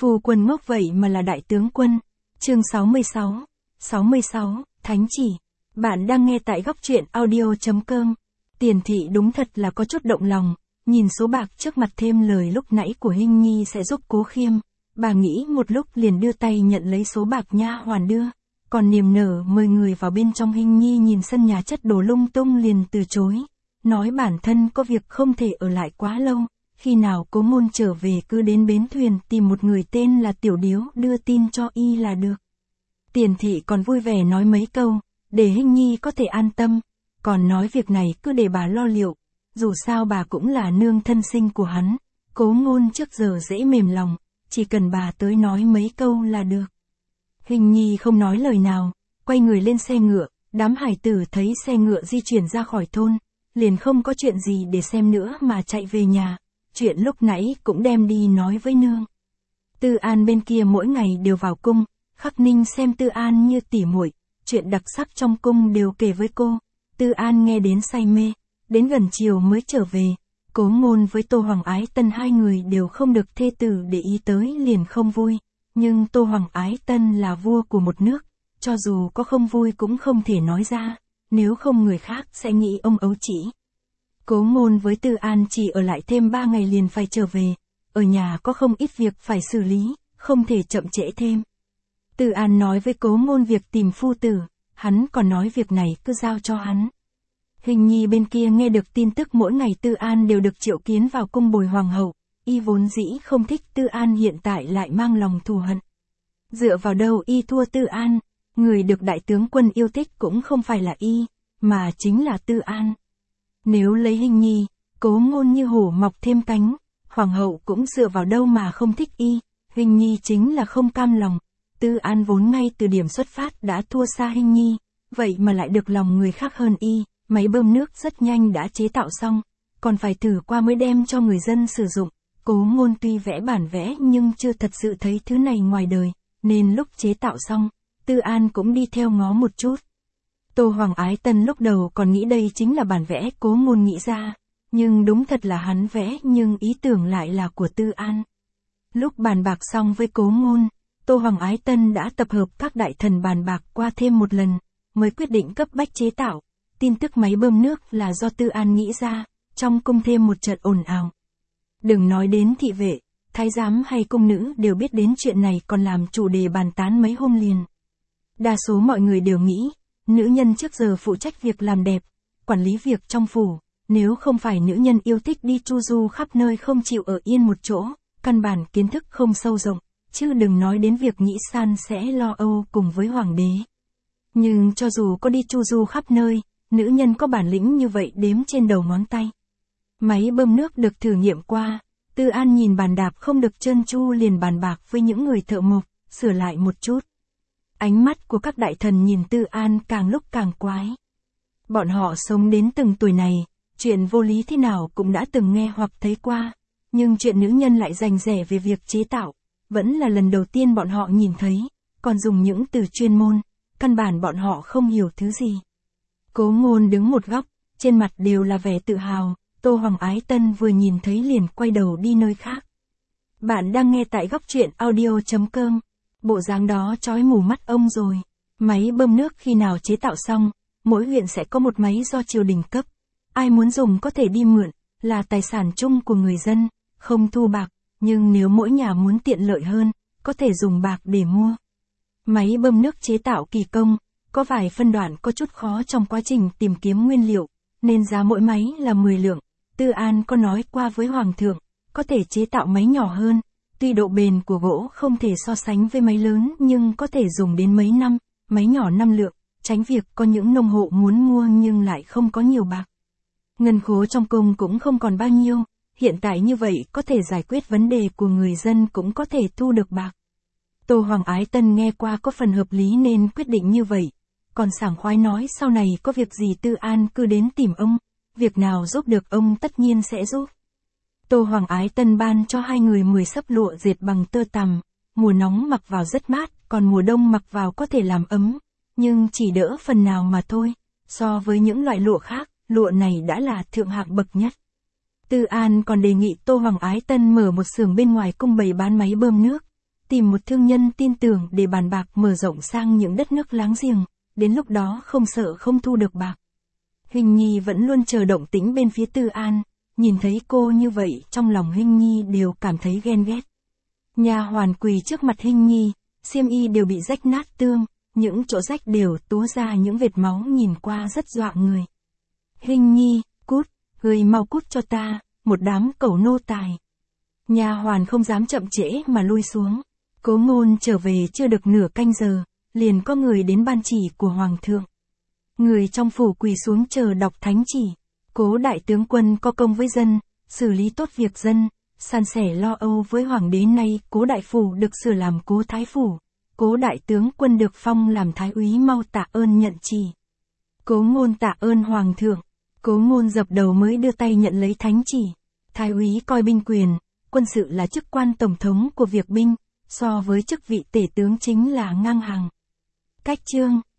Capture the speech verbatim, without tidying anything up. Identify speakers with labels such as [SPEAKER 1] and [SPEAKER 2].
[SPEAKER 1] Phu quân ngốc vậy mà là đại tướng quân. Chương sáu mươi sáu. sáu mươi sáu, Thánh chỉ. Bạn đang nghe tại góc truyện audio chấm com. Tiền thị đúng thật là có chút động lòng, nhìn số bạc trước mặt thêm lời lúc nãy của Hinh Nhi sẽ giúp Cố Khiêm. Bà nghĩ một lúc liền đưa tay nhận lấy số bạc nha hoàn đưa, còn niềm nở mời người vào bên trong. Hinh Nhi nhìn sân nhà chất đồ lung tung liền từ chối, nói bản thân có việc không thể ở lại quá lâu, khi nào Cố Ngôn trở về cứ đến bến thuyền tìm một người tên là Tiểu Điếu đưa tin cho y là được. Tiền thị còn vui vẻ nói mấy câu, để Hinh Nhi có thể an tâm, còn nói việc này cứ để bà lo liệu, dù sao bà cũng là nương thân sinh của hắn, Cố Ngôn trước giờ dễ mềm lòng, chỉ cần bà tới nói mấy câu là được. Hinh Nhi không nói lời nào, quay người lên xe ngựa, đám hải tử thấy xe ngựa di chuyển ra khỏi thôn, liền không có chuyện gì để xem nữa mà chạy về nhà, chuyện lúc nãy cũng đem đi nói với nương. Tư An bên kia mỗi ngày đều vào cung, Khắc Ninh xem Tư An như tỉ muội, chuyện đặc sắc trong cung đều kể với cô. Tư An nghe đến say mê, đến gần chiều mới trở về. Cố Ngôn với Tô Hoàng Ái Tân hai người đều không được thê tử để ý tới liền không vui, nhưng Tô Hoàng Ái Tân là vua của một nước, cho dù có không vui cũng không thể nói ra, nếu không người khác sẽ nghĩ ông ấu trĩ. Cố Ngôn với Tư An chỉ ở lại thêm ba ngày liền phải trở về, ở nhà có không ít việc phải xử lý, không thể chậm trễ thêm. Tư An nói với Cố Ngôn việc tìm phu tử, hắn còn nói việc này cứ giao cho hắn. Hinh Nhi bên kia nghe được tin tức mỗi ngày Tư An đều được triệu kiến vào cung bồi hoàng hậu, y vốn dĩ không thích Tư An hiện tại lại mang lòng thù hận. Dựa vào đâu y thua Tư An, người được đại tướng quân yêu thích cũng không phải là y, mà chính là Tư An. Nếu lấy Hinh Nhi, Cố Ngôn như hổ mọc thêm cánh, hoàng hậu cũng dựa vào đâu mà không thích y, Hinh Nhi chính là không cam lòng. Tư An vốn ngay từ điểm xuất phát đã thua xa Hinh Nhi, vậy mà lại được lòng người khác hơn y. Máy bơm nước rất nhanh đã chế tạo xong, còn phải thử qua mới đem cho người dân sử dụng. Cố Ngôn tuy vẽ bản vẽ nhưng chưa thật sự thấy thứ này ngoài đời, nên lúc chế tạo xong, Tư An cũng đi theo ngó một chút. Tô Hoàng Ái Tân lúc đầu còn nghĩ đây chính là bản vẽ Cố Ngôn nghĩ ra, nhưng đúng thật là hắn vẽ nhưng ý tưởng lại là của Tư An. Lúc bàn bạc xong với Cố Ngôn, Tô Hoàng Ái Tân đã tập hợp các đại thần bàn bạc qua thêm một lần, mới quyết định cấp bách chế tạo. Tin tức máy bơm nước là do Tư An nghĩ ra, trong cung thêm một trận ồn ào. Đừng nói đến thị vệ, thái giám hay cung nữ đều biết đến chuyện này còn làm chủ đề bàn tán mấy hôm liền. Đa số mọi người đều nghĩ, nữ nhân trước giờ phụ trách việc làm đẹp, quản lý việc trong phủ, nếu không phải nữ nhân yêu thích đi chu du khắp nơi không chịu ở yên một chỗ, căn bản kiến thức không sâu rộng, chứ đừng nói đến việc nghĩ san sẽ lo âu cùng với hoàng đế. Nhưng cho dù có đi chu du khắp nơi, nữ nhân có bản lĩnh như vậy đếm trên đầu ngón tay. Máy bơm nước được thử nghiệm qua, Tư An nhìn bàn đạp không được trơn tru liền bàn bạc với những người thợ mộc, sửa lại một chút. Ánh mắt của các đại thần nhìn Tư An càng lúc càng quái. Bọn họ sống đến từng tuổi này, chuyện vô lý thế nào cũng đã từng nghe hoặc thấy qua, nhưng chuyện nữ nhân lại rành rẽ về việc chế tạo, vẫn là lần đầu tiên bọn họ nhìn thấy, còn dùng những từ chuyên môn, căn bản bọn họ không hiểu thứ gì. Cố Ngôn đứng một góc, trên mặt đều là vẻ tự hào, Tô Hoàng Ái Tân vừa nhìn thấy liền quay đầu đi nơi khác. Bạn đang nghe tại góc truyện audio chấm com. Bộ dáng đó chói mù mắt ông rồi. Máy bơm nước khi nào chế tạo xong, mỗi huyện sẽ có một máy do triều đình cấp. Ai muốn dùng có thể đi mượn, là tài sản chung của người dân, không thu bạc, nhưng nếu mỗi nhà muốn tiện lợi hơn, có thể dùng bạc để mua. Máy bơm nước chế tạo kỳ công. Có vài phân đoạn có chút khó trong quá trình tìm kiếm nguyên liệu, nên giá mỗi máy là mười lượng. Tư An có nói qua với Hoàng thượng, có thể chế tạo máy nhỏ hơn, tuy độ bền của gỗ không thể so sánh với máy lớn nhưng có thể dùng đến mấy năm, máy nhỏ năm lượng, tránh việc có những nông hộ muốn mua nhưng lại không có nhiều bạc. Ngân khố trong cung cũng không còn bao nhiêu, hiện tại như vậy có thể giải quyết vấn đề của người dân cũng có thể thu được bạc. Tô Hoàng Ái Tân nghe qua có phần hợp lý nên quyết định như vậy. Còn sảng khoái nói sau này có việc gì Tư An cứ đến tìm ông, việc nào giúp được ông tất nhiên sẽ giúp. Tô Hoàng Ái Tân ban cho hai người mười xấp lụa dệt bằng tơ tằm, mùa nóng mặc vào rất mát, còn mùa đông mặc vào có thể làm ấm, nhưng chỉ đỡ phần nào mà thôi, so với những loại lụa khác, lụa này đã là thượng hạng bậc nhất. Tư An còn đề nghị Tô Hoàng Ái Tân mở một xưởng bên ngoài cung bày bán máy bơm nước, tìm một thương nhân tin tưởng để bàn bạc mở rộng sang những đất nước láng giềng, đến lúc đó không sợ không thu được bạc. Hình Nhi vẫn luôn chờ động tĩnh bên phía Tư An, nhìn thấy cô như vậy trong lòng Hình Nhi đều cảm thấy ghen ghét. Nha hoàn quỳ trước mặt Hình Nhi, xiêm y đều bị rách nát tương, những chỗ rách đều túa ra những vệt máu nhìn qua rất dọa người. Hình Nhi, cút, người mau cút cho ta, một đám cẩu nô tài. Nha hoàn không dám chậm trễ mà lui xuống. Cố Ngôn trở về chưa được nửa canh giờ, liền có người đến ban chỉ của Hoàng thượng. Người trong phủ quỳ xuống chờ đọc thánh chỉ. Cố đại tướng quân có công với dân, xử lý tốt việc dân, san sẻ lo âu với hoàng đế, nay Cố đại phủ được sửa làm Cố thái phủ. Cố đại tướng quân được phong làm thái úy, mau tạ ơn nhận chỉ. Cố Ngôn tạ ơn Hoàng thượng. Cố Ngôn dập đầu mới đưa tay nhận lấy thánh chỉ. Thái úy coi binh quyền, quân sự là chức quan tổng thống của việc binh, so với chức vị tể tướng chính là ngang hàng. Cách chương